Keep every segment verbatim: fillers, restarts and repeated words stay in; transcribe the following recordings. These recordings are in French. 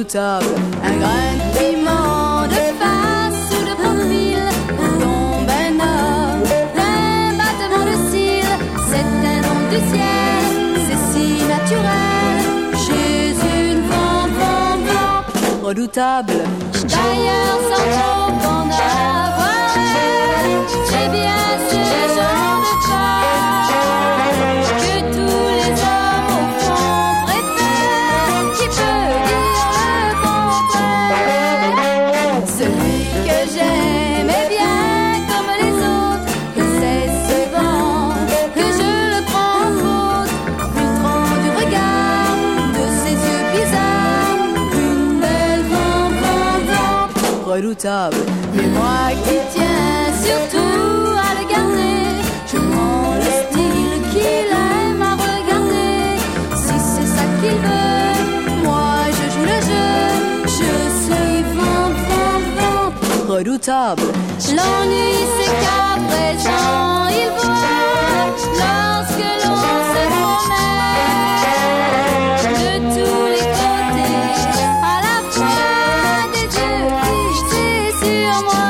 redoutable. Un grain de piment de face ou de profil, tombe un homme d'un battement de cils. C'est un don du ciel, c'est si naturel. Chez une vente, vente, vente redoutable. D'ailleurs, sans trop en avoir, c'est bien ce genre de femme que tous les hommes au fond préfèrent. Qui peut dire le contraire? Celui que j'aime est bien comme les autres, que c'est souvent que je le prends en faute, filtrant du regard de ses yeux bizarres une belle vente, vente, vente redoutable. Mais moi qui tiens surtout à le garder, je prends le style qu'il aime à regarder. Si c'est ça qu'il veut, moi je joue le jeu. Je suis vente, vente, vente redoutable. L'ennui c'est qu'à présent il voit, lorsque l'on se promène de tous les côtés, à la fois des yeux fixés sur moi.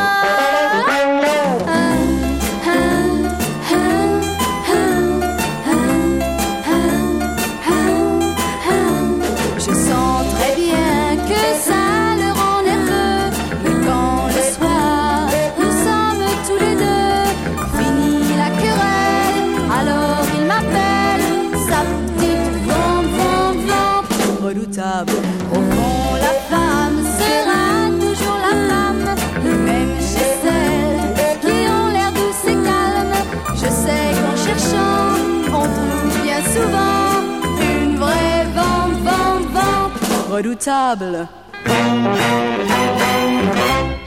Je sens très bien que ça le rend nerveux, et quand le soir nous sommes tous les deux, fini la querelle, alors il m'appelle sa petite vente, vente, vente redoutable. Au fond la femme sera toujours la femme, même chez celles qui ont l'air douces et calmes. Je sais qu'en cherchant on trouve bien souvent une vraie vente, vente, vente redoutable.